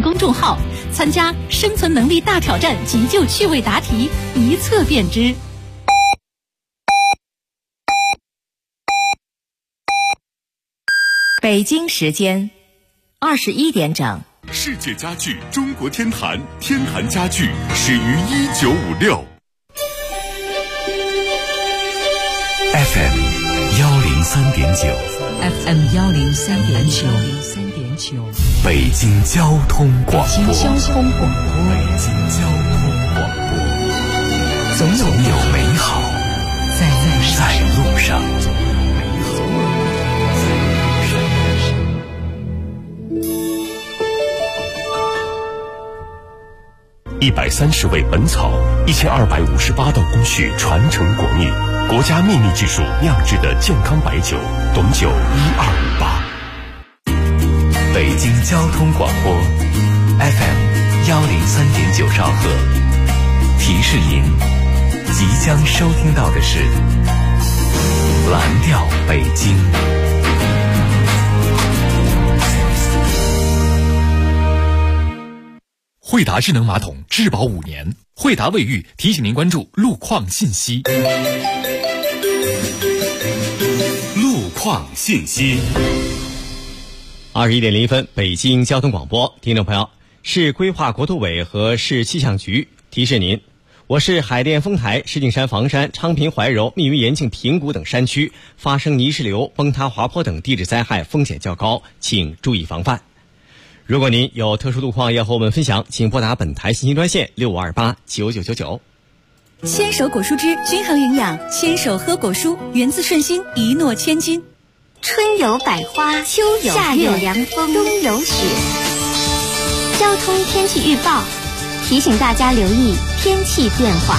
公众号，参加生存能力大挑战急救趣味答题，一测便知。 北京时间21点整。 世界家具中国天坛，天坛家具始于1956。FM 103.9， 北京交通广播，总有美好在路上。130味本草，1258道工序传承国秘，国家秘密技术酿制的健康白酒，董酒1258。北京交通广播 FM 103.9兆赫，提示您即将收听到的是蓝调北京。 惠达智能马桶质保5年，惠达卫浴提醒您关注路况信息。 路况信息。 21点01分，北京交通广播，听众朋友，市规划国土委和市气象局提示您，我市海淀丰台、石景山、房山、昌平、怀柔、密云、延庆、平谷等山区发生泥石流、崩塌、滑坡等地质灾害风险较高，请注意防范。如果您有特殊路况要和我们分享，请拨打本台信息专线65289999。 牵手果蔬汁均衡营养，牵手喝果蔬，源自顺心，一诺千金。 春有百花，秋有夏有凉风，冬有雪。交通天气预报提醒大家留意天气变化。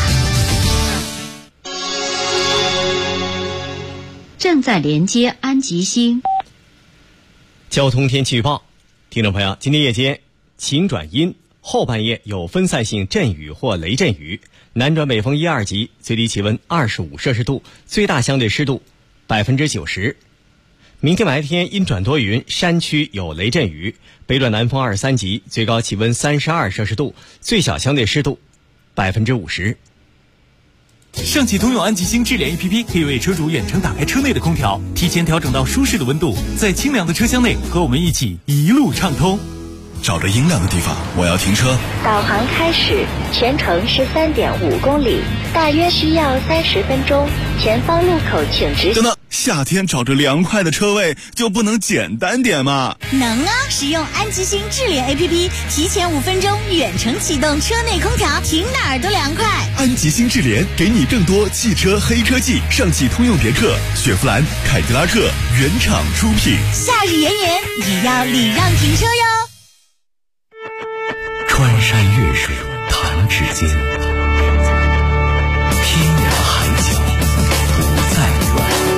正在连接安吉星。 交通天气预报，听众朋友，今天夜间晴转阴，后半夜有分散性阵雨或雷阵雨，南转北风1、2级，最低气温25摄氏度，最大相对湿度90%。明天白天阴转多云，山区有雷阵雨，北转南风2、3级，最高气温32摄氏度，最小相对湿度50%。 上汽通用安吉星智联 APP 可以为车主远程打开车内的空调，提前调整到舒适的温度，在清凉的车厢内和我们一起一路畅通。 找着阴凉的地方，我要停车。 导航开始，全程13.5公里，大约需要30分钟。前方路口请直行。 等等，夏天找着凉快的车位就不能简单点吗？ 能啊！使用安吉星智联 APP， 提前5分钟远程启动车内空调，停哪儿都凉快。 安吉星智联给你更多汽车黑科技，上汽通用别克、雪佛兰、凯迪拉克原厂出品。 夏日炎炎，也要礼让停车哟。 穿山越水弹指间，天涯海角不再远。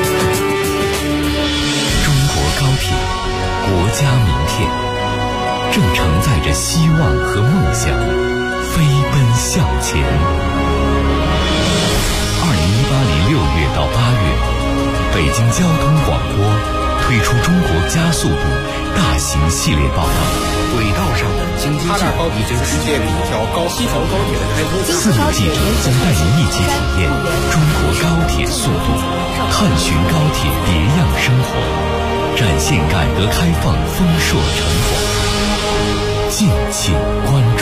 中国高铁，国家名片，正承载着希望和梦想，飞奔向前。2018年6月到8月，北京交通广播推出中国加速度大型系列报道。 轨道上的经济，哈尔高铁是世界第一条西条高铁的开通。 4名记者将带您一起体验中国高铁速度，探寻高铁别样生活，展现改革开放丰硕成果。敬请关注。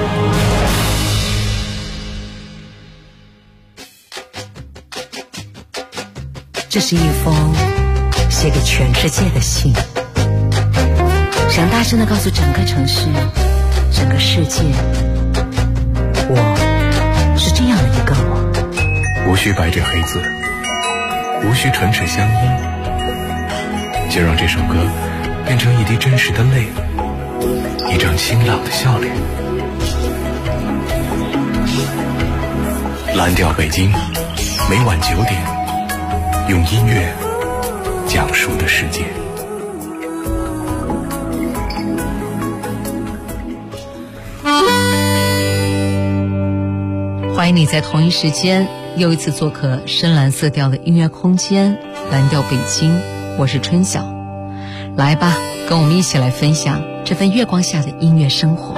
这是一封写给全世界的信，想大声地告诉整个城市，整个世界，我是这样的一个我。 无需白纸黑字，无需唇齿相依，就让这首歌变成一滴真实的泪，一张清朗的笑脸。蓝调北京，每晚9点，用音乐讲述的世界。 欢迎你在同一时间又一次做客深蓝色调的音乐空间，蓝调北京，我是春晓。来吧，跟我们一起来分享这这份月光下的音乐生活。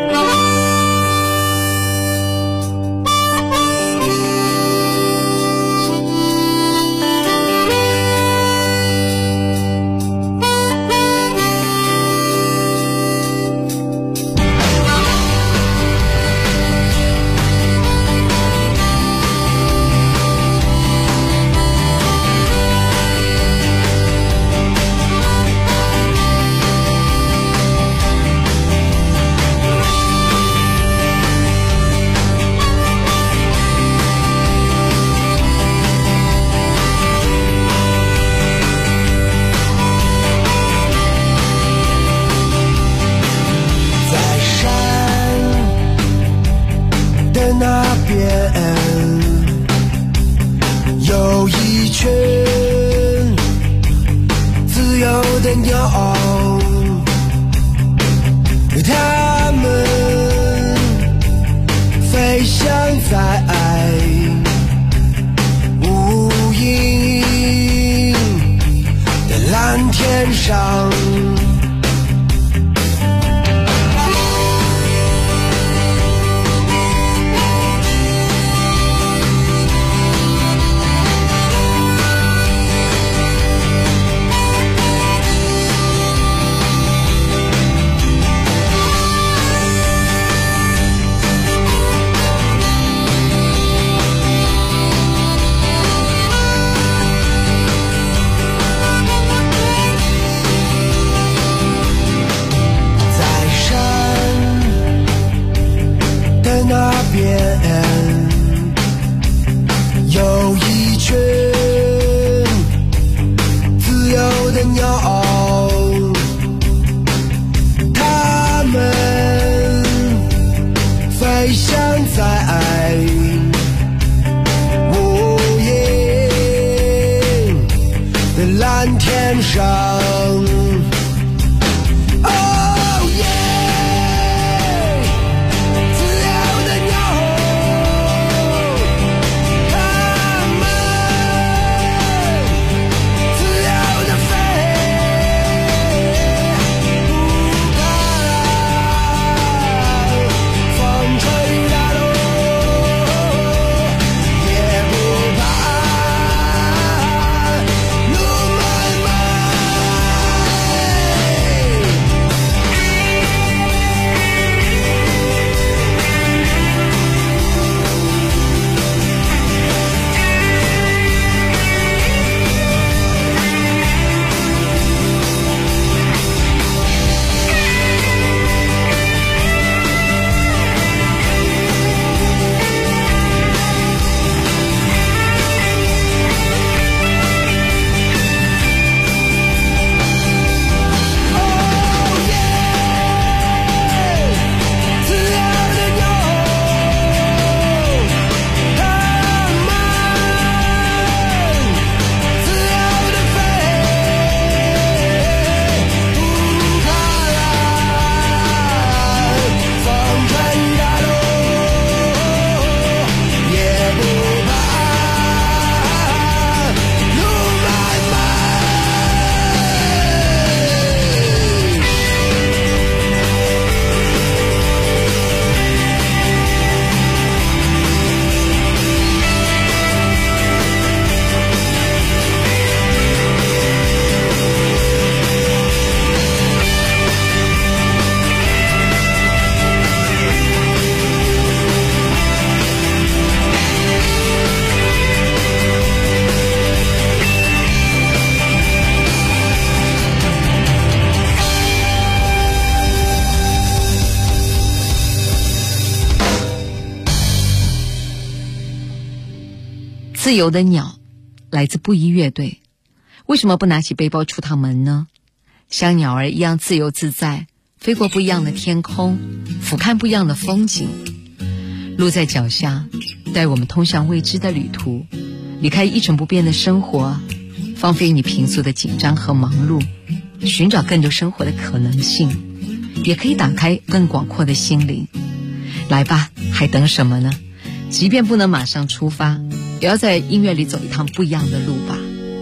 自由的鸟来自布衣乐队，为什么不拿起背包出趟门呢？像鸟儿一样自由自在，飞过不一样的天空，俯瞰不一样的风景。路在脚下，带我们通向未知的旅途，离开一成不变的生活，放飞你平素的紧张和忙碌，寻找更多生活的可能性，也可以打开更广阔的心灵。来吧，还等什么呢？即便不能马上出发，也要在音乐里走一趟不一样的路吧。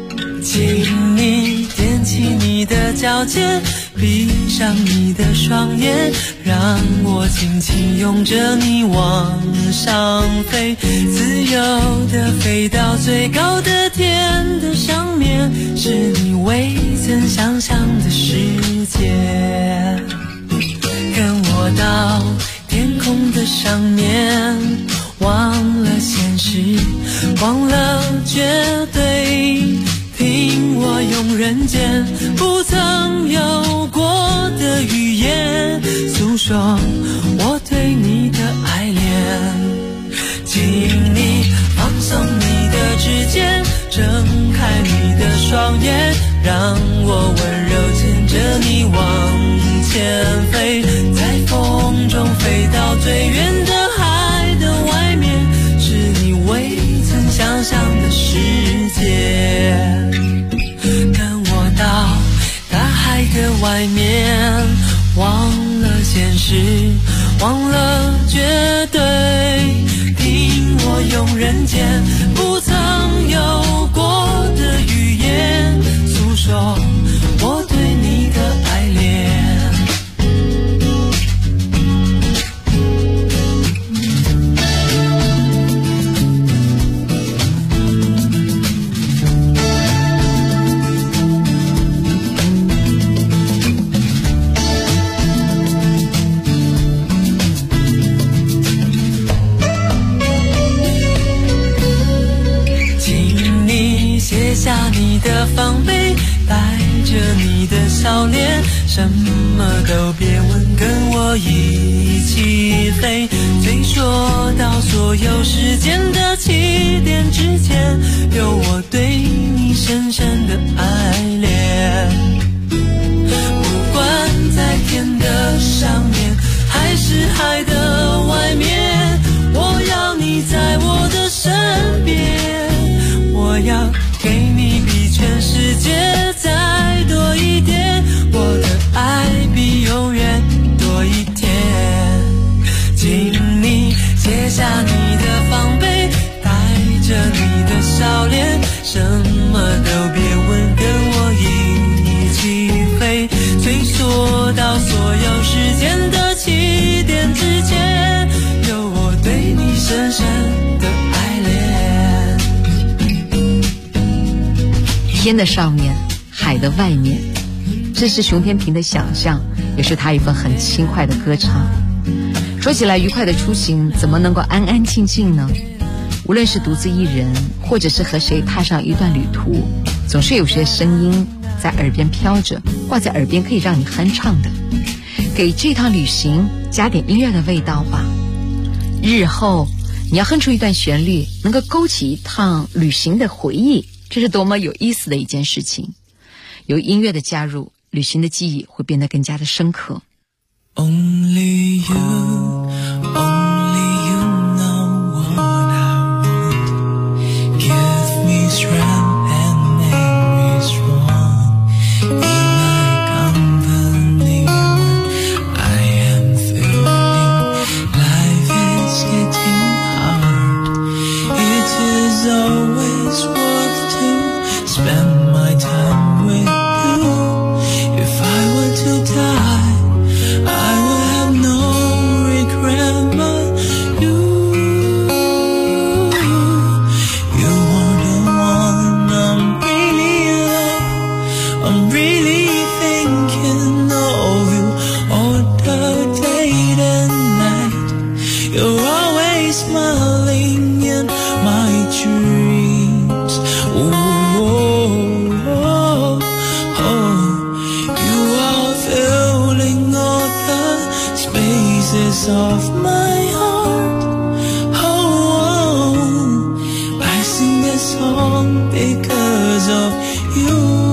请你踮起你的脚尖，闭上你的双眼，让我轻轻拥着你往上飞，自由地飞到最高的天的上面，是你未曾想象的世界。跟我到天空的上面，忘了现实，忘了绝对，听我用人间不曾有过的语言，诉说我对你的爱恋。请你放松你的指尖，睁开你的双眼，让我温柔牵着你往前飞，在风中飞到最远的海的外面，是你未曾想象的世界。跟我到大海的外面，忘了现实，忘了绝对，听我用人间不曾有过的语言，诉说我对你的爱恋。卸下你的防备，带着你的笑脸，什么都别问，跟我一起飞，追溯到所有时间的起点之前，有我对你深深的爱恋。不管在天的上面，还是海的外面，我要你在我的身边，我要给你比全世界再多一点，我的爱比永远多一天。请你卸下你的防备，带着你的笑脸，什么都别问，跟我一起飞，追溯到所有时间的起点之前，有我对你深深的爱恋。 天的上面，海的外面，这是熊天平的想象，也是他一份很轻快的歌唱。说起来，愉快的出行怎么能够安安静静呢？无论是独自一人，或者是和谁踏上一段旅途，总是有些声音在耳边飘着，挂在耳边可以让你哼唱的。给这趟旅行加点音乐的味道吧。日后你要哼出一段旋律，能够勾起一趟旅行的回忆，这是多么有意思的一件事情。有音乐的加入，旅行的记忆会变得更加的深刻。 Only you, only you know what I want. Give me strength and make me strong. Be my company when I am feeling life is getting hard. It is always worth to spend my time with you. If I were to die, I will have no regret but you. You are the one I'm really in love. I'm really thinking of you all the day and night. You're always smiling in my dreams. Ooh, oh, oh, oh. You are filling all the spaces of my heart. Oh, oh, I sing this song because of you.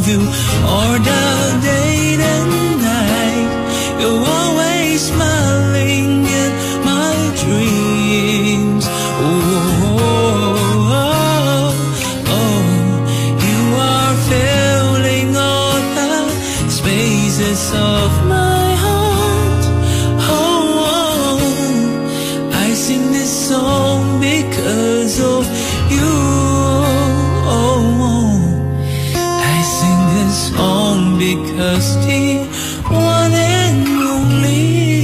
do, or the day and night. You're always smiling in my dreams. You are filling all the spaces of my heart. I sing this song because of you. I sing this song because the one and only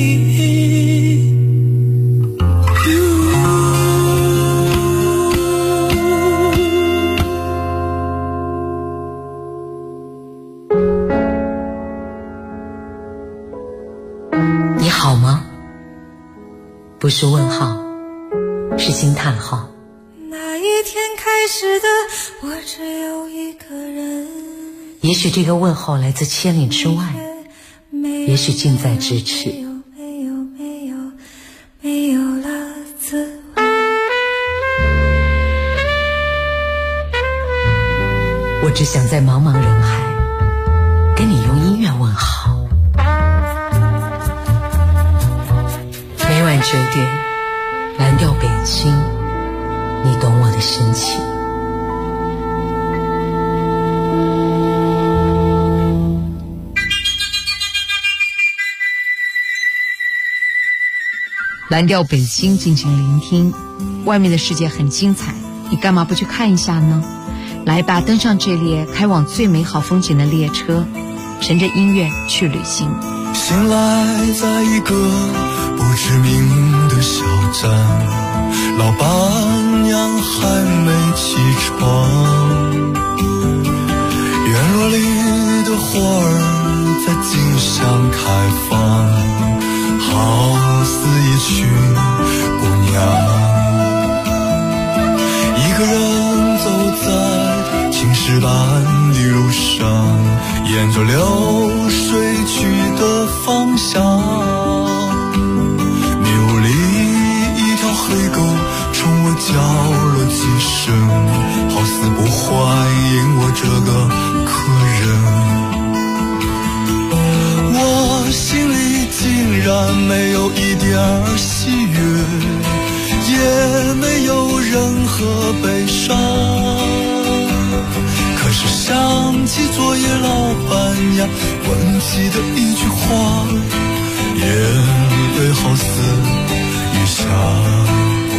you. 你好吗？不是问号，是惊叹号。 那一天开始的，我只有一个人。 也许这个问候来自千里之外，也许近在咫尺。 没有了滋味。 我只想在茫茫人海，跟你用音乐问好。每晚9点，蓝调北京，你懂我的深情。 蓝调北京，尽情聆听。外面的世界很精彩，你干嘛不去看一下呢？来吧，登上这列开往最美好风景的列车，乘着音乐去旅行。 醒来在一个不知名的小站，老板娘还没起床，院落里的花儿在竞相开放，好似一群姑娘。一个人走在青石板的路上，沿着流水去的方向，牛里一条黑狗冲我叫了几声，好似不欢迎我这个客人。我心里竟然没有一点喜悦，也没有任何悲伤，可是想起昨夜老板呀问起的一句话，眼泪好似雨下。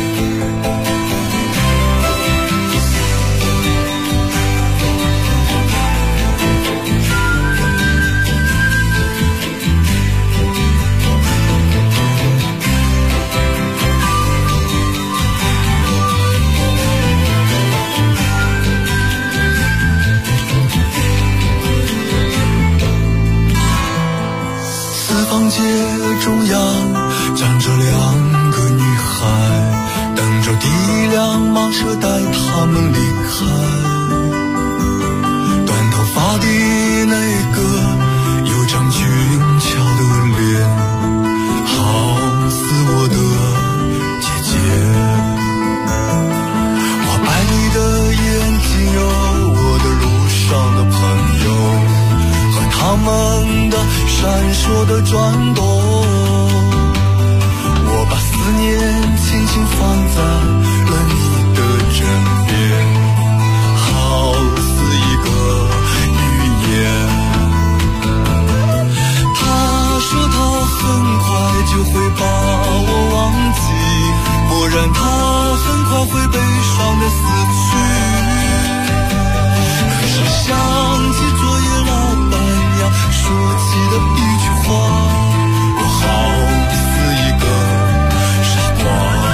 街中央站着2个女孩，等着第一辆马车带她们离开。短头发的那个有张俊俏的脸，好似我的姐姐。我白你的眼睛有我的路上的朋友，和他们的闪烁的转动，我把思念轻轻放在了你的枕边，好似一个语言。他说他很快就会把我忘记，不然他很快会悲伤的死去。可是想起昨夜老板娘说起的一句话，我好似一个傻瓜。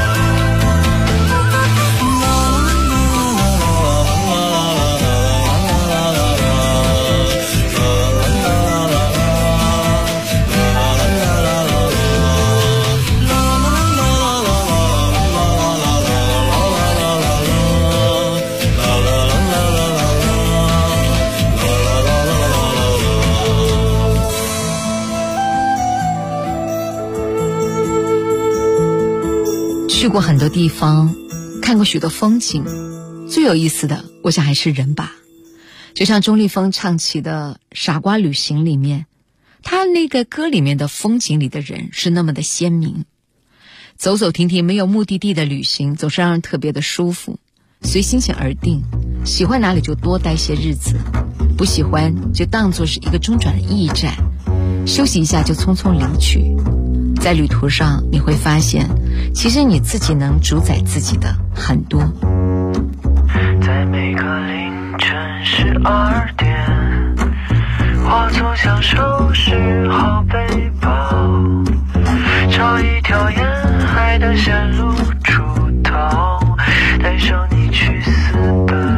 去过很多地方，看过许多风景，最有意思的我想还是人吧。 就像钟立风唱起的《傻瓜旅行》里面，他那个歌里面的风景里的人是那么的鲜明。走走停停没有目的地的旅行总是让人特别的舒服，随心情而定，喜欢哪里就多待些日子，不喜欢就当作是一个中转的驿站，休息一下就匆匆离去。在旅途上你会发现，其实你自己能主宰自己的很多。 在每个凌晨12点，化作想收拾好背包，找一条沿海的线路出逃，带上你去私奔。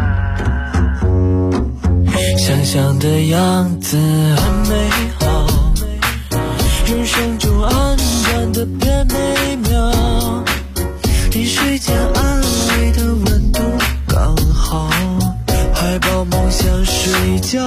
想象的样子很美好，人生中暗淡的变美妙，离睡前安慰的温度刚好，怀抱梦想睡觉。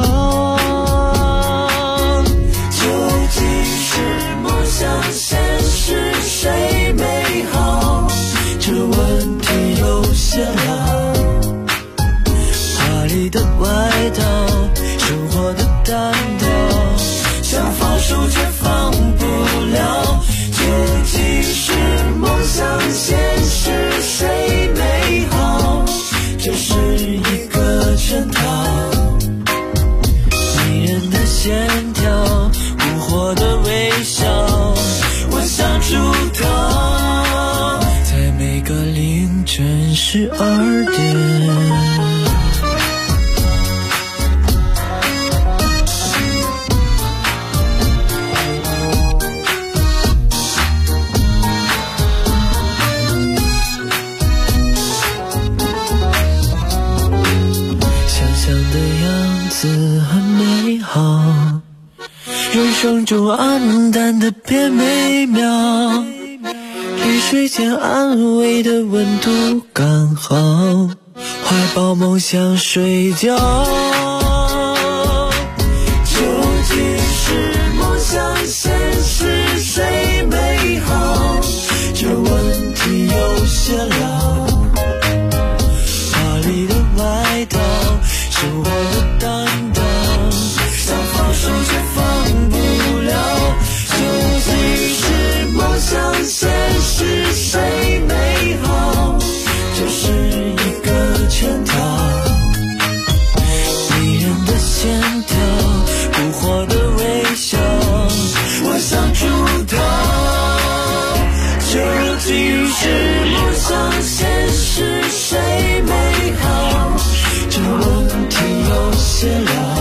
究竟是梦想现实谁美好，这问题有些老。华丽的外套，生活的单调，想放手却放不了。究竟是梦想现实谁美好，这是一个圈套。迷人的线条，蛊惑的微笑，我想出逃，在每个凌晨12点。很美好，人生中暗淡的变美妙，离睡前安慰的温度刚好，怀抱梦想睡觉。究竟是梦想现实谁美好，这问题有些老。华丽的外套，生活的担当，想放手却放不了。究竟是梦想现实谁美好，这是一个圈套。迷人的线条，蛊惑的微笑，我想出逃。究竟是梦想现实谁美好，这问题有些老。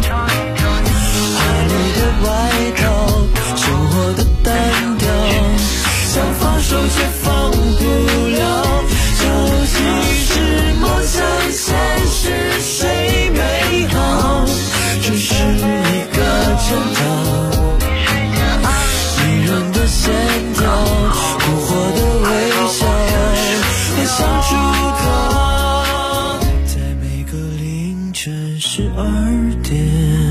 华丽的外套，生活的单调，想放手却放不了。究竟是梦想现实谁美好，这是一个圈套。迷人的线条，蛊惑的微笑，我想出逃，在每个凌晨12点。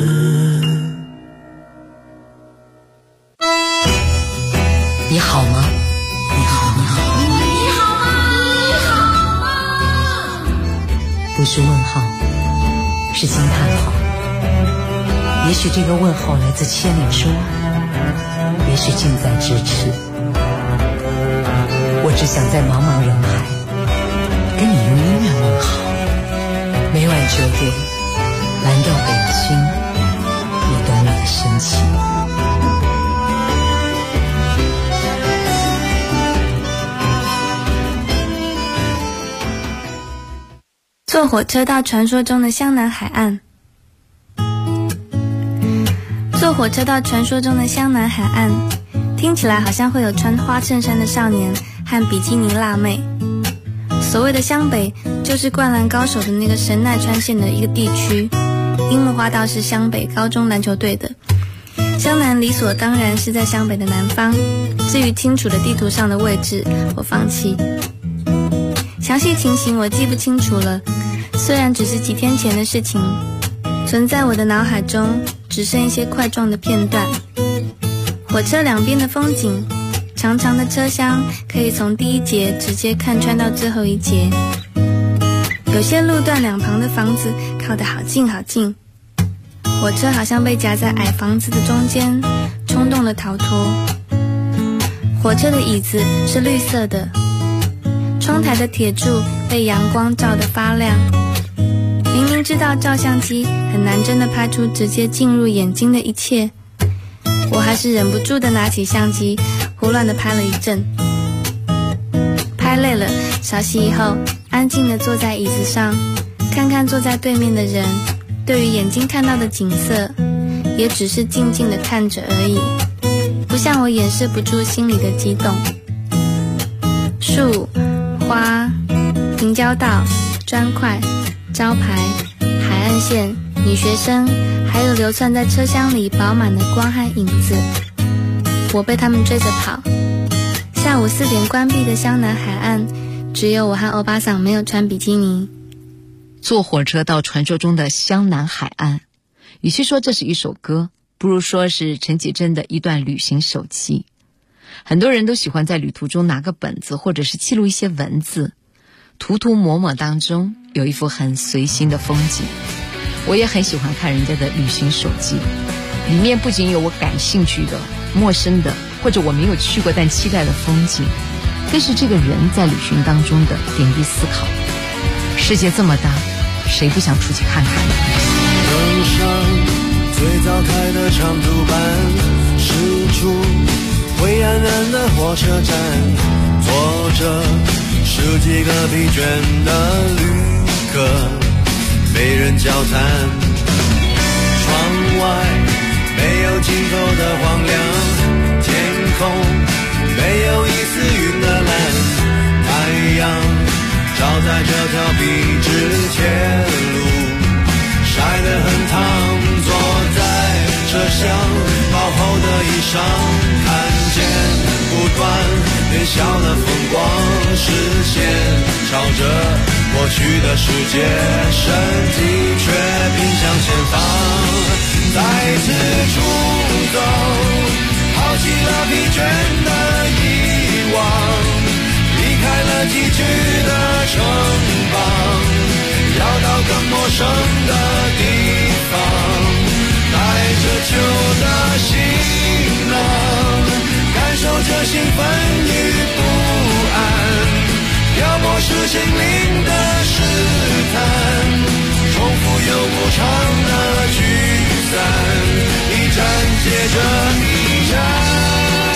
你好吗？你好，你好， 你好吗？ 不是问号，是惊叹号。也许这个问号来自千里之外，也许近在咫尺。我只想在茫茫人海跟你用音乐问好。每晚9点，蓝调北京，你懂我的深情。 坐火车到传说中的湘南海岸。坐火车到传说中的湘南海岸，听起来好像会有穿花衬衫的少年和比基尼辣妹。所谓的湘北，就是灌篮高手的那个神奈川县的一个地区，樱木花道是湘北高中篮球队的。湘南理所当然是在湘北的南方，至于清楚的地图上的位置，我放弃。详细情形我记不清楚了，虽然只是几天前的事情，存在我的脑海中只剩一些块状的片段。火车两边的风景，长长的车厢可以从第一节直接看穿到最后一节。 有些路段两旁的房子靠得好近好近，火车好像被夹在矮房子的中间，冲动地逃脱。火车的椅子是绿色的，窗台的铁柱被阳光照得发亮。明明知道照相机很难真的拍出直接进入眼睛的一切，我还是忍不住地拿起相机，胡乱地拍了一阵。拍累了，稍息以后，安静地坐在椅子上，看看坐在对面的人，对于眼睛看到的景色，也只是静静地看着而已，不像我掩饰不住心里的激动。树、花、平交道、砖块、招牌、海岸线、女学生，还有流窜在车厢里饱满的光和影子，我被他们追着跑。下午4点关闭的湘南海岸，只有我和欧巴桑没有穿比基尼。 坐火车到传说中的湘南海岸，与其说这是一首歌，不如说是陈绮贞的一段旅行手记。很多人都喜欢在旅途中拿个本子，或者是记录一些文字，涂涂抹抹当中有一幅很随心的风景。我也很喜欢看人家的旅行手记，里面不仅有我感兴趣的、陌生的，或者我没有去过但期待的风景，更是这个人在旅行当中的点滴思考。世界这么大，谁不想出去看看呢？ 登上最早开的长途班，驶出灰暗暗的火车站，坐着十几个疲倦的旅客，没人交谈。窗外没有尽头的荒凉，天空没有一丝云的蓝，太阳照在这条笔直铁路，晒得很烫。坐在车厢薄厚的衣裳，看见不断变小的风光，视线朝着过去的世界，身体却拼向前方。再次出走，抛弃了疲倦的遗忘，离开了崎岖的城邦，要到更陌生的地方，带着旧的行囊，感受着兴奋与不安，漂泊是心灵的试探，重复又无常的聚散，一站接着一站。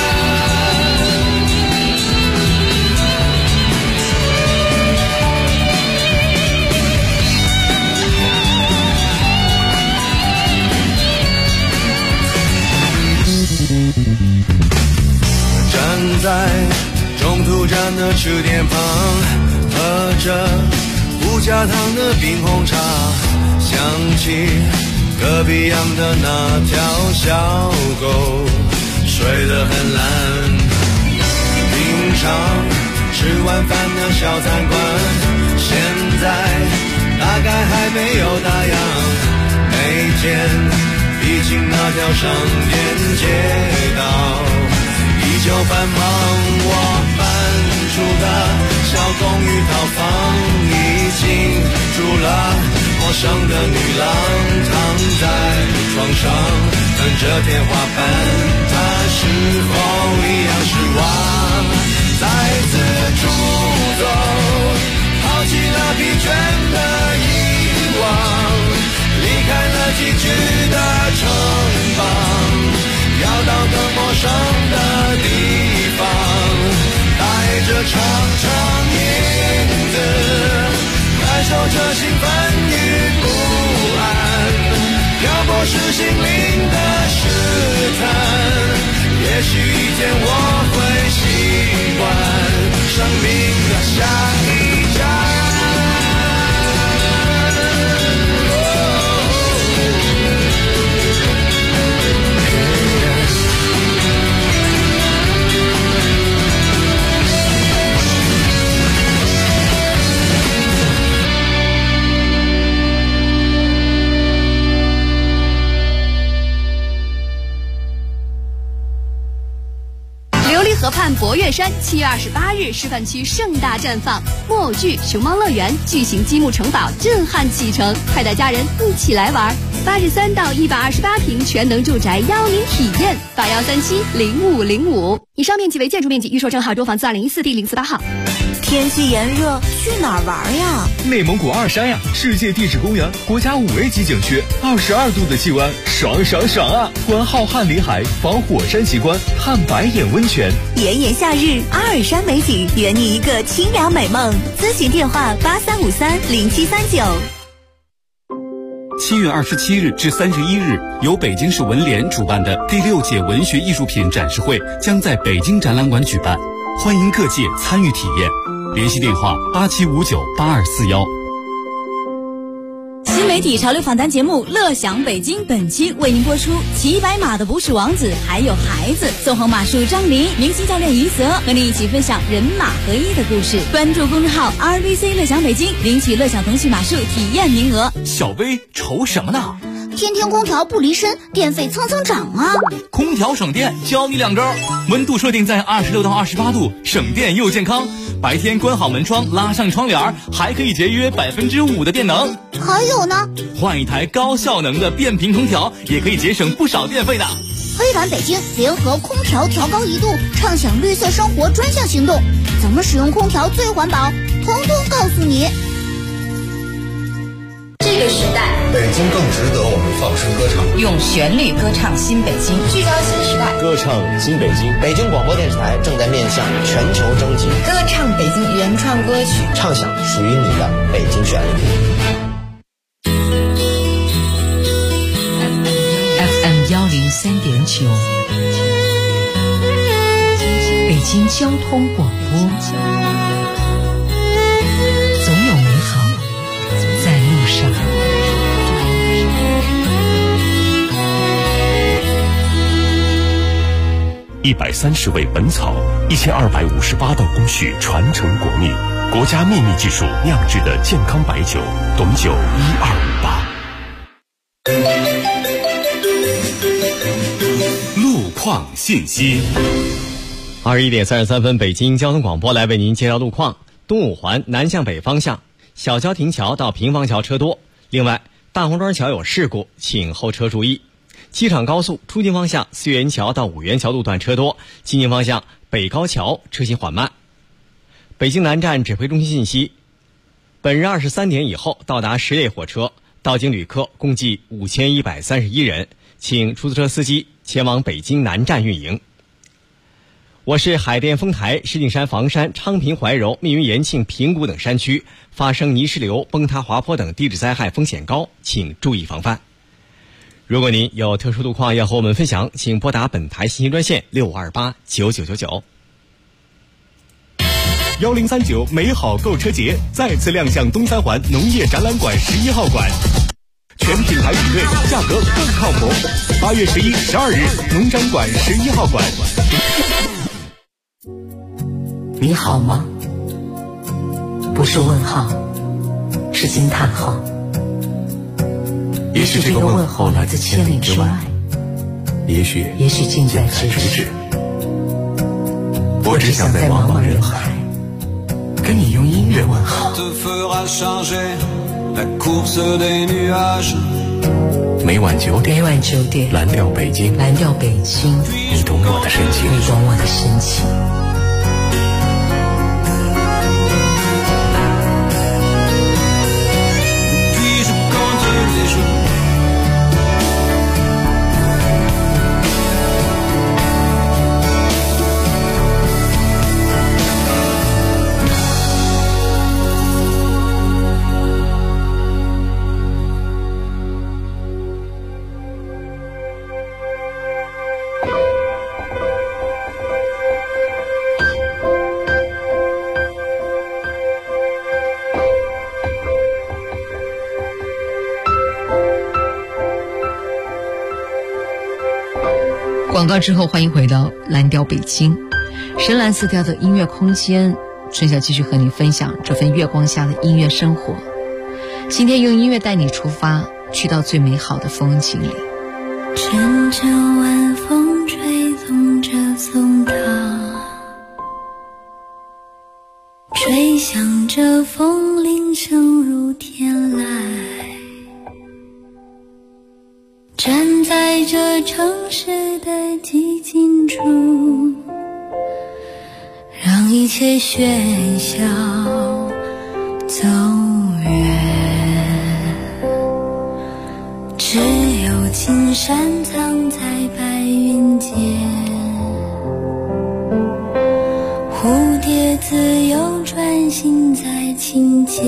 站在中途站的吃店旁，喝着无加糖的冰红茶，想起隔壁养的那条小狗，睡得很烂。平常吃晚饭的小餐馆，现在大概还没有打烊。每天毕竟那条商店街道依旧繁忙，我搬出的小公寓套房已经住了陌生的女郎，躺在床上看着天花板，她是否一样失望？再次出走，抛弃了疲倦的遗忘，离开了崎岖的城邦，要到更陌生的地方，带着长长影子，感受着兴奋与不安，漂泊是心灵的试探，也许一天我会习惯生命的下一站。 看博岳山7月28日示范区盛大绽放，木偶剧熊猫乐园巨型积木城堡震撼启程，快带家人一起来玩。83到128平全能住宅邀您体验，81370505。以上面积为建筑面积，预售证号多房自2014第048号。 天气炎热，去哪儿玩呀？ 内蒙古二山呀，世界地质公园，国家5A 级景区，22度的气温，爽爽爽啊！观浩瀚林海，访火山奇观，探白眼温泉。 炎炎夏日，阿尔山美景，圆你一个清凉美梦。咨询电话83530739。 7月27日至31日，由北京市文联主办的第6届文学艺术品展示会将在北京展览馆举办，欢迎各界参与体验。联系电话87598241。 新媒体潮流访谈节目《乐享北京》本期为您播出。骑白马的不是王子，还有孩子。纵横马术张琳，明星教练于泽和您一起分享人马合一的故事。关注公众号 RBC 乐享北京，领取乐享腾讯马术体验名额。 小薇愁什么呢？ 天天空调不离身，电费蹭蹭涨啊！ 空调省电，教你2招：温度设定在26到28度，省电又健康。白天关好门窗，拉上窗帘，还可以节约5%的电能。 还有呢， 换一台高效能的变频空调，也可以节省不少电费的。 微软北京联合空调调高1度，畅享绿色生活专项行动，怎么使用空调最环保，统统告诉你。 这个时代， 北京更值得我们放声歌唱， 用旋律歌唱新北京，聚焦新时代， 歌唱新北京。北京广播电视台正在面向全球征集， 歌唱北京原创歌曲， 唱响属于你的北京旋律。 FM 103.9，北京交通广播，总有美好在路上。 130味本草，1258道工序传承国秘，国家秘密技术酿制的健康白酒，董酒1258。 路况信息。 21点33分，北京交通广播来为您介绍路况。东五环南向北方向，小交亭桥到平房桥车多。另外，大红庄桥有事故，请后车注意。机场高速出京方向4元桥到5元桥路段车多，进京方向北高桥车行缓慢。北京南站指挥中心信息，本日23点以后到达10列火车，到京旅客共计5131人，请出租车司机前往北京南站运营。我市海淀丰台、石景山、房山、昌平、怀柔、密云、延庆、平谷等山区发生泥石流、崩塌滑坡等地质灾害风险高，请注意防范。如果您有特殊路况要和我们分享，请拨打本台信息专线65289999。 1039美好购车节再次亮相东三环农业展览馆11号馆，全品牌比对，价格更靠谱。8月11、12日，农展馆11号馆。 你好吗？不是问号，是惊叹号。 也许这个问候来自千里之外，也许近在咫尺。我只想在茫茫人海跟你用音乐问好。每晚9点，蓝调北京，你懂我的深情。 广告之后，欢迎回到蓝调北京，深蓝色调的音乐空间。春晓继续和你分享这份月光下的音乐生活。今天用音乐带你出发，去到最美好的风景里。 阵阵晚风吹动着松涛， 站在这城市的寂静处，让一切喧嚣走远，只有青山藏在白云间，蝴蝶自由穿行在琴键，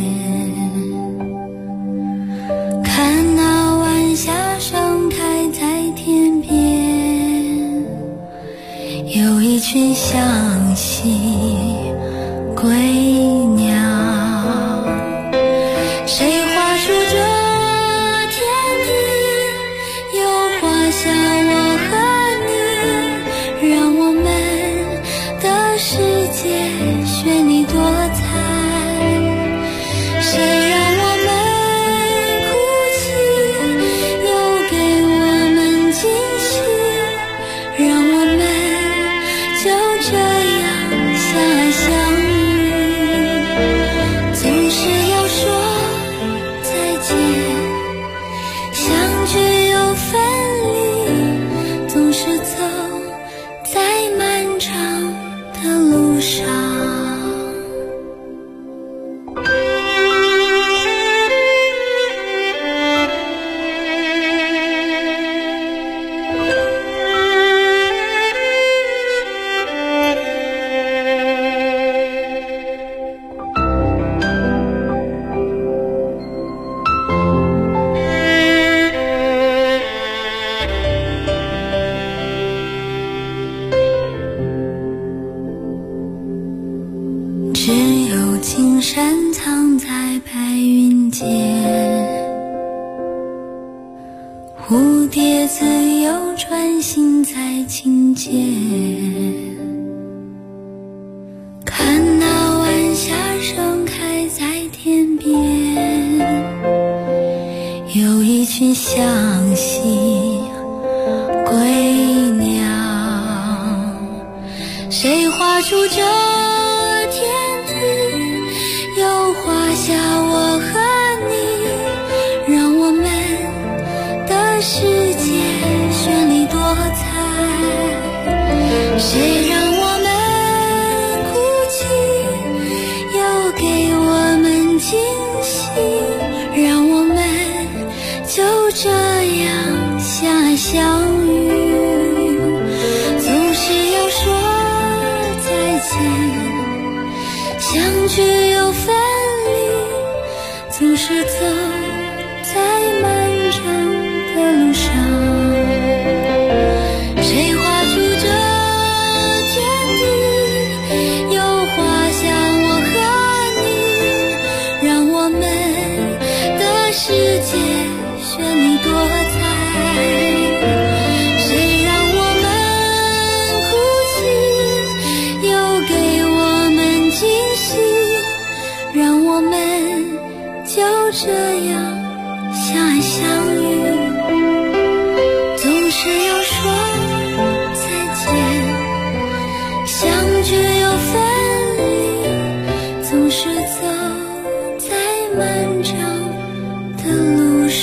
看那晚霞盛开在天边，有一群向西归鸟，谁画出这天地，又画下我和你，让我们的世界绚丽多彩，谁让我们哭泣，又给我们惊喜，让我们就这样相爱相遇，总是要说再见，相聚又分离，总是走在漫长的路上。只有青山藏在白云间，蝴蝶自由穿行在琴键，看那晚霞盛开在天边，有一群向西归鸟，谁画出这又画下我和你，让我们的世界绚丽多彩，谁让我们哭泣，又给我们惊喜，让我们就这样相爱相遇，总是要说再见，相聚又分离，总是走在漫长的路上，谁画出这天地，又画下我和你，让我们的世界绚丽多彩，谁让我们哭泣，又给我们惊喜，让我们就这样相爱相遇，总是要说再见，相聚又分离，总是走在漫长的路上。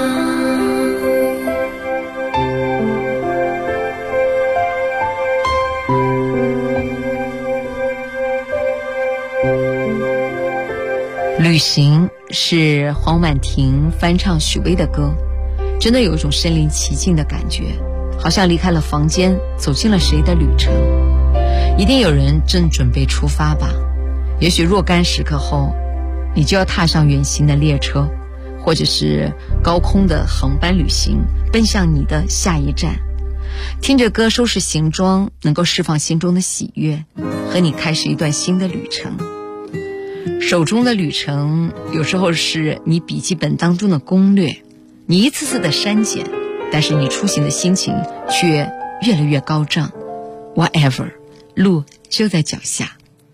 旅行是黄婉婷翻唱许巍的歌，真的有一种身临其境的感觉，好像离开了房间，走进了谁的旅程。一定有人正准备出发吧，也许若干时刻后，你就要踏上远行的列车，或者是高空的航班旅行，奔向你的下一站。听着歌，收拾行装，能够释放心中的喜悦，和你开始一段新的旅程。手中的旅程有时候是你笔记本当中的攻略，你一次次的删减，但是你出行的心情却越来越高涨。 Whatever， 路就在脚下。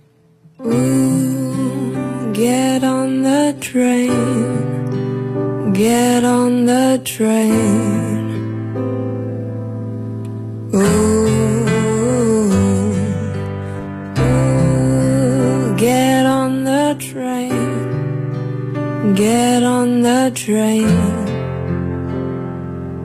Get on the train, get on the train. Get on the train, get on the train.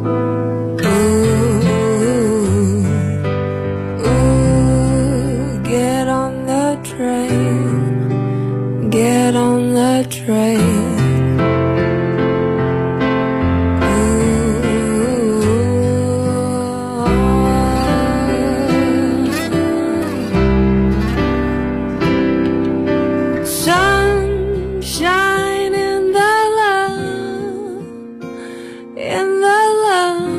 Get on the train, get on the train. Sunshine in the love, in the love,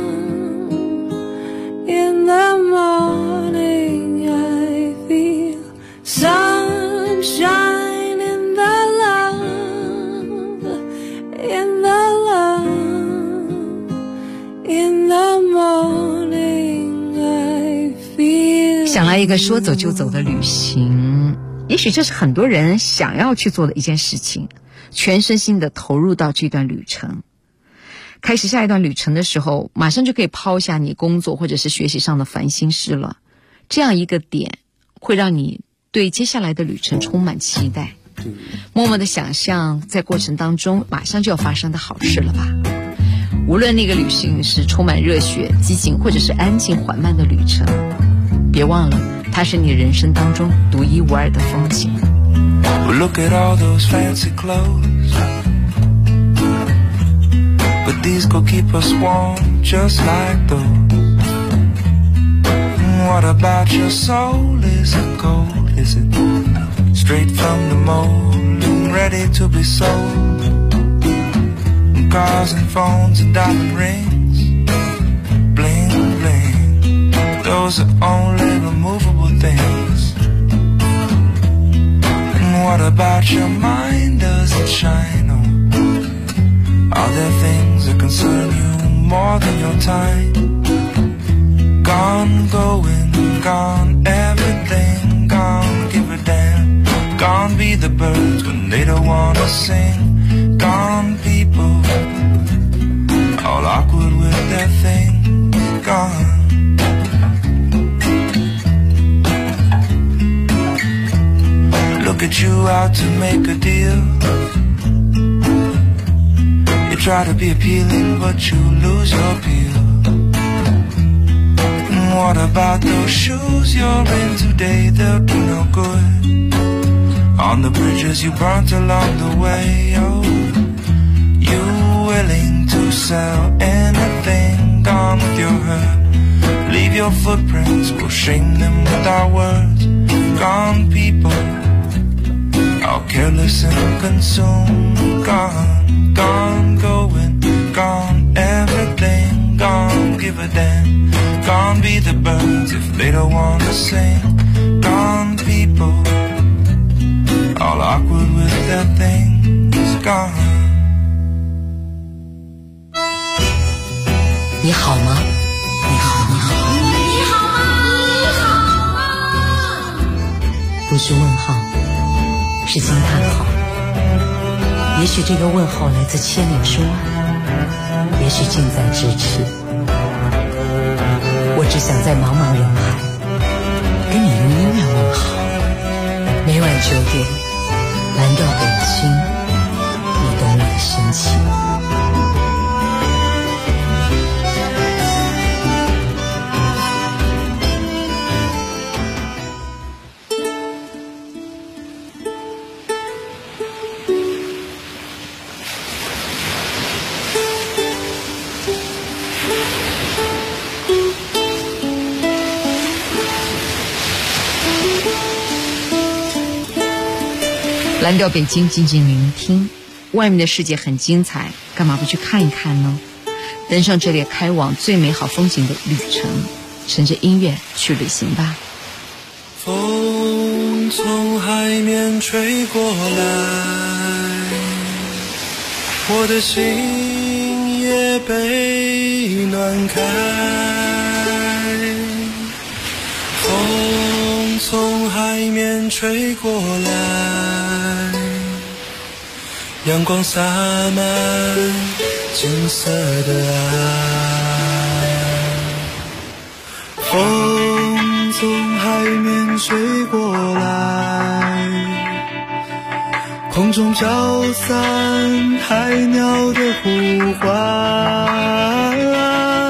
in the morning I feel sunshine in the love, in the love, in the morning I feel. 想来一个说走就走的旅行，也许这是很多人想要去做的一件事情，全身心的投入到这段旅程。开始下一段旅程的时候，马上就可以抛下你工作或者是学习上的烦心事了。这样一个点会让你对接下来的旅程充满期待，默默的想象在过程当中马上就要发生的好事了吧。无论那个旅行是充满热血激情，或者是安静缓慢的旅程，别忘了它是你人生当中独一无二的风景。 Look at all those fancy clothes, but these could keep us warm just like those. What about your soul? Is it gold? Is it straight from the mold and ready to be sold? Cars and phones and diamond rings, bling bling, those are only removable things. And what about your mind? Does it shine on? Are there things that concern you more than your time? Gone, going, gone, everything gone, give a damn. Gone be the birds when they don't wanna sing. Gone people, all awkward with their things. Gone. Look at you out to make a deal. You try to be appealing but you lose your appeal. And what about those shoes you're in today? They'll do no good on the bridges you burnt along the way. Oh, you willing to sell anything? Gone with your hurt. Leave your footprints, we'll shame them with our words. Gone people, all careless and consumed. Gone, gone, going, gone, everything gone, give a damn. Gone be the birds if they don't wanna sing. Gone people, all awkward with their things. Gone. 你好吗？你好，你好， 你好吗？你好吗？ 不是问号，是惊叹号。也许这个问号来自千里之外，也许近在咫尺。我只想在茫茫人海，跟你用音乐问好。每晚9点，蓝调北京，你懂我的深情。 蓝调北京，静静聆听。外面的世界很精彩，干嘛不去看一看呢？登上这列开往最美好风景的旅程，乘着音乐去旅行吧。 风从海面吹过来，我的心也被暖开。风从海面吹过来，阳光洒满金色的爱。风从海面吹过来，空中飘散海鸟的呼唤。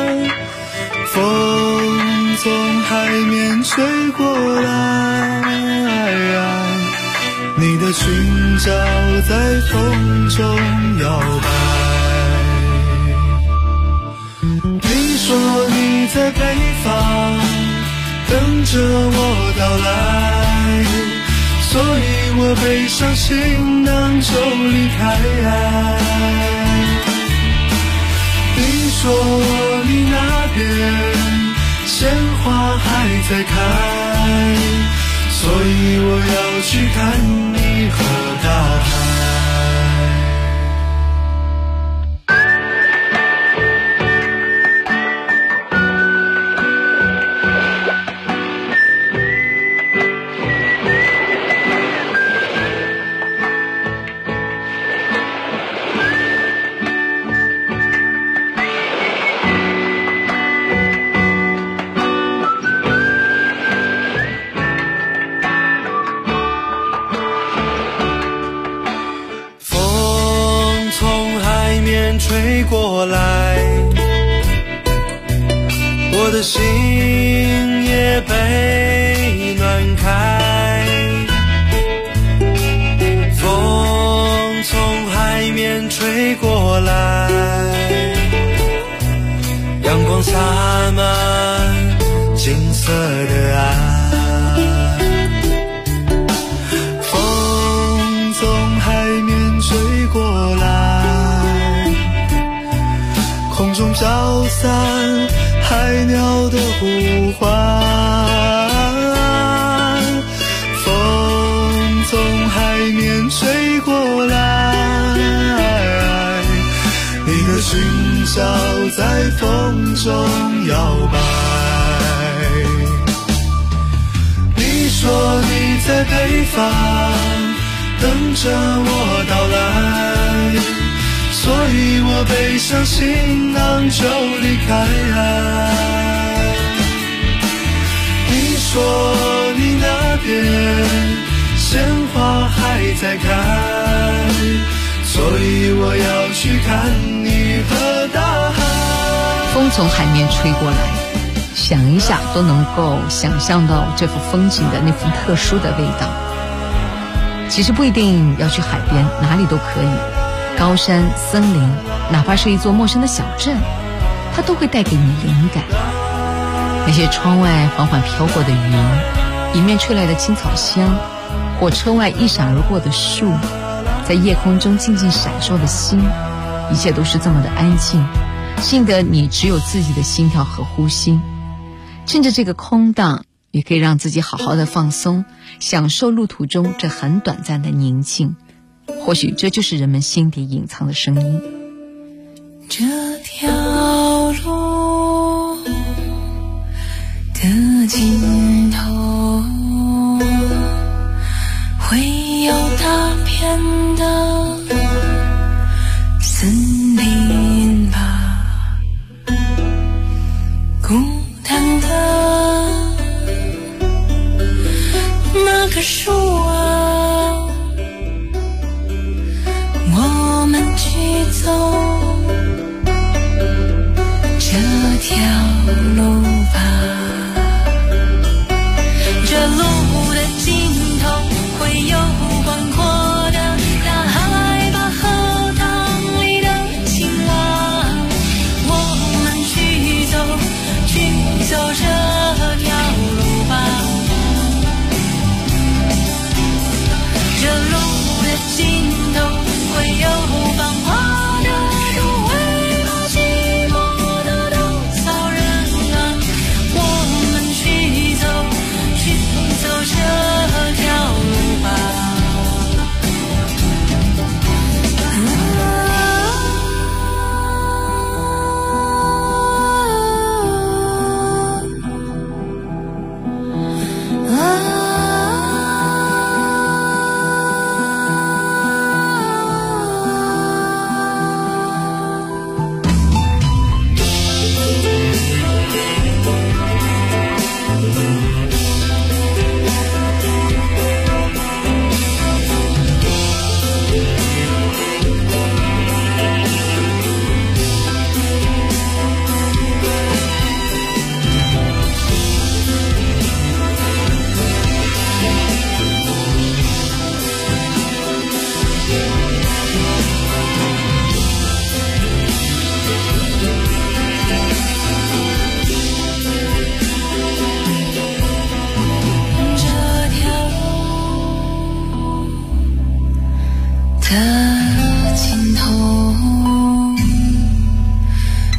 在北方等着我到来，所以我背上行囊就离开。你说你那边鲜花还在开，所以我要去看你和大海。吹过来，我的心也被暖开。风从海面吹过来，阳光洒满金色的岸。风从海面吹过来，空中飘散海鸟的呼唤，风从海面吹过来，你的裙角在风中摇摆。你说你在北方等着我到来，所以我背上行囊就离开。你说你那边鲜花还在开，所以我要去看你和大海。 风从海面吹过来，想一下都能够想象到这幅风景的那份特殊的味道。其实不一定要去海边，哪里都可以，高山、森林，哪怕是一座陌生的小镇，它都会带给你灵感。那些窗外缓缓飘过的云，迎面吹来的青草香，火车外一闪而过的树，在夜空中静静闪烁的星，一切都是这么的安静，静得你只有自己的心跳和呼吸。趁着这个空档，也可以让自己好好的放松，享受路途中这很短暂的宁静。或许这就是人们心底隐藏的声音。 这条路的尽头会有大片的森林吧，孤单的那棵树啊，我们去走这条路吧。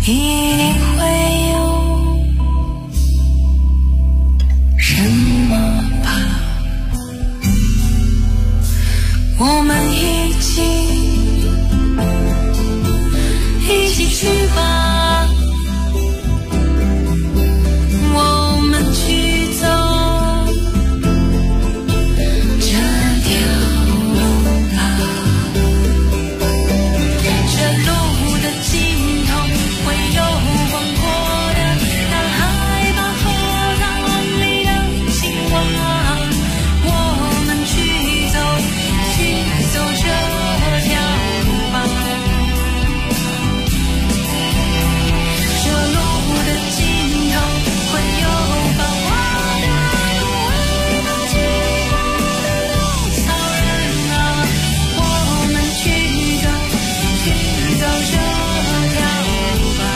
一定会有什么吧。我们一起去吧，我们去走这条路吧。这路的尽头会有广阔的大海吧，和浪里的星光。我们去走这条路吧。这路的尽头会有繁华的芦苇吧，寂寞的稻草人啊，我们去走这条路吧。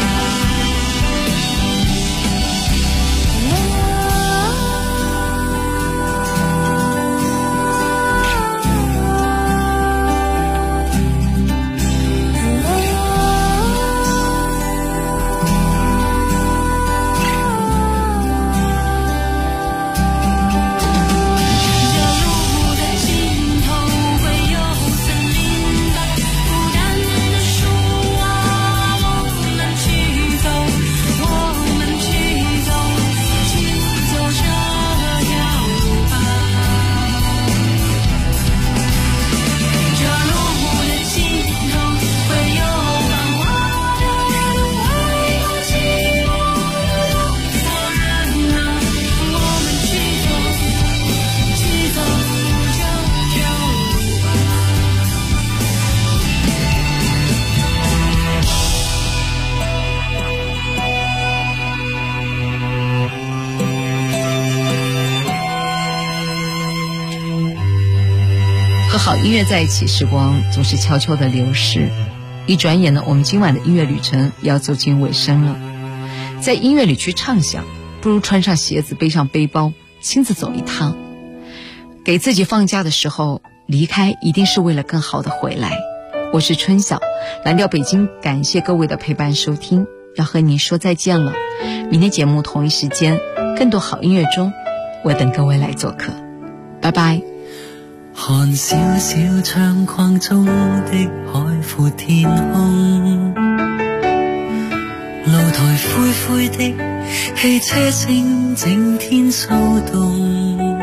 和好音乐在一起，时光总是悄悄的流逝。一转眼呢，我们今晚的音乐旅程要走进尾声了。在音乐里去畅想，不如穿上鞋子，背上背包，亲自走一趟。给自己放假的时候，离开一定是为了更好的回来。我是春晓，蓝调北京，感谢各位的陪伴收听，要和你说再见了。明天节目同一时间，更多好音乐中，我等各位来做客。拜拜。 看小小窗框中的海闊天空，露台灰灰的汽車聲整天騷動，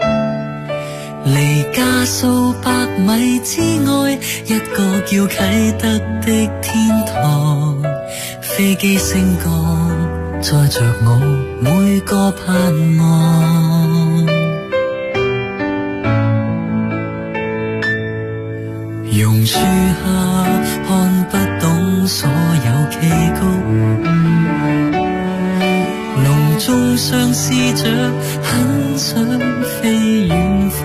離家數百米之外，一個叫啟德的天堂，飛機升降載着我每個盼望。榕樹下看不懂所有旗高，籠中相思着很想飛遠方。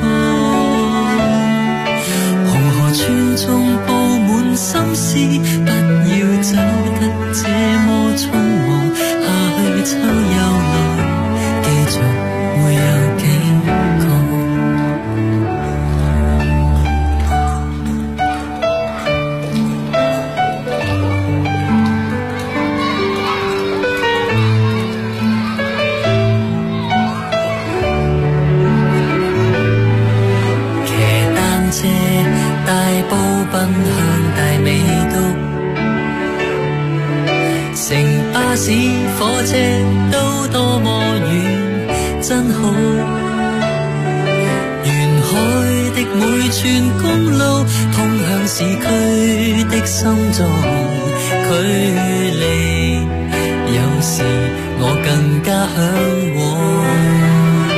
紅河村中布滿心思，不要走得這麼匆忙，下去秋又來，記着會有幾個。大步奔向大美督，乘巴士火車都多麼遠，真好。沿海的每寸公路通向市區的心臟，距離有時我更加向往。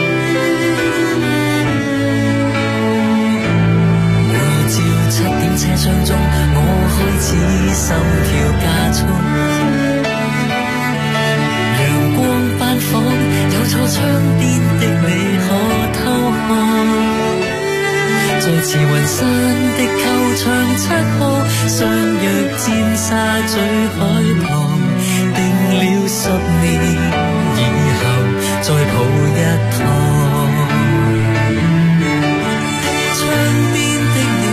車廂中，我開始心跳加速，陽光班房有座窗邊的你可偷看，在慈雲山的球場7號相約尖沙咀海旁，定了10年以後再抱一趟。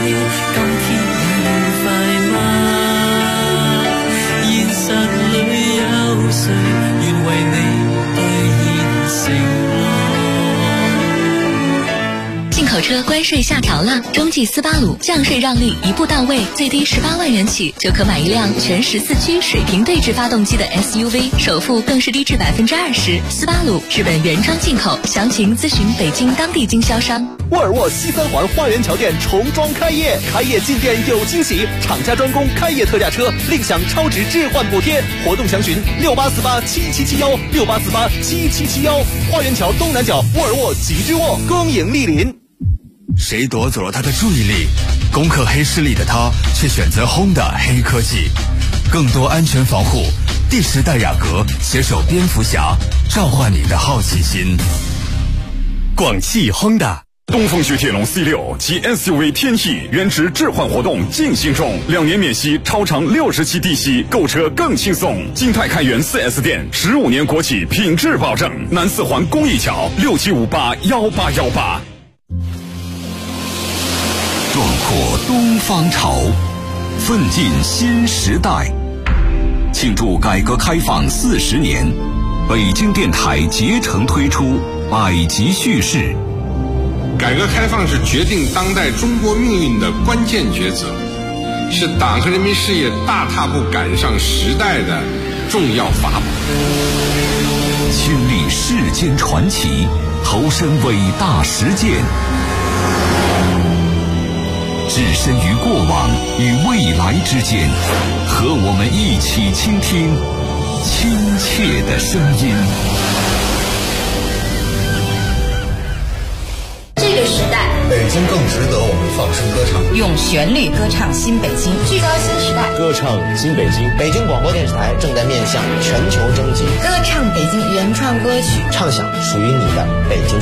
今天你愉快嗎？現實裏税下调了，中继斯巴鲁降税让利一步到位，最低18万元起就可买一辆全14驱水平对置发动机的 SUV， 首付更是低至20%。斯巴鲁日本原装进口，详情咨询北京当地经销商。 沃尔沃西三环花园桥店重装开业，开业进店有惊喜，厂家专供开业特价车，另享超值置换补贴，活动详询68487771，68487771。花园桥东南角沃尔沃极致沃，恭迎莅临。 谁夺走了他的注意力？攻克黑势力的他，却选择 Honda 黑科技，更多安全防护。第10代雅阁携手蝙蝠侠，召唤你的好奇心。 广汽 Honda。东风雪铁龙 C6 及 SUV 天翼原值置换活动进行中，2年免息，超长60期低息，购车更轻松。金泰开元 4S 店，15年国企品质保证。南4环公益桥67581818。 壮阔东方潮，奋进新时代。庆祝改革开放40年，北京电台竭诚推出百集叙事。 改革开放是决定当代中国命运的关键抉择，是党和人民事业大踏步赶上时代的重要法宝。 亲历世间传奇，投身伟大实践，置身于过往与未来之间，和我们一起倾听亲切的声音。 这个时代， 北京更值得我们放声歌唱， 用旋律歌唱新北京，聚焦新时代， 歌唱新北京。北京广播电视台正在面向全球征集， 歌唱北京原创歌曲， 唱响属于你的北京。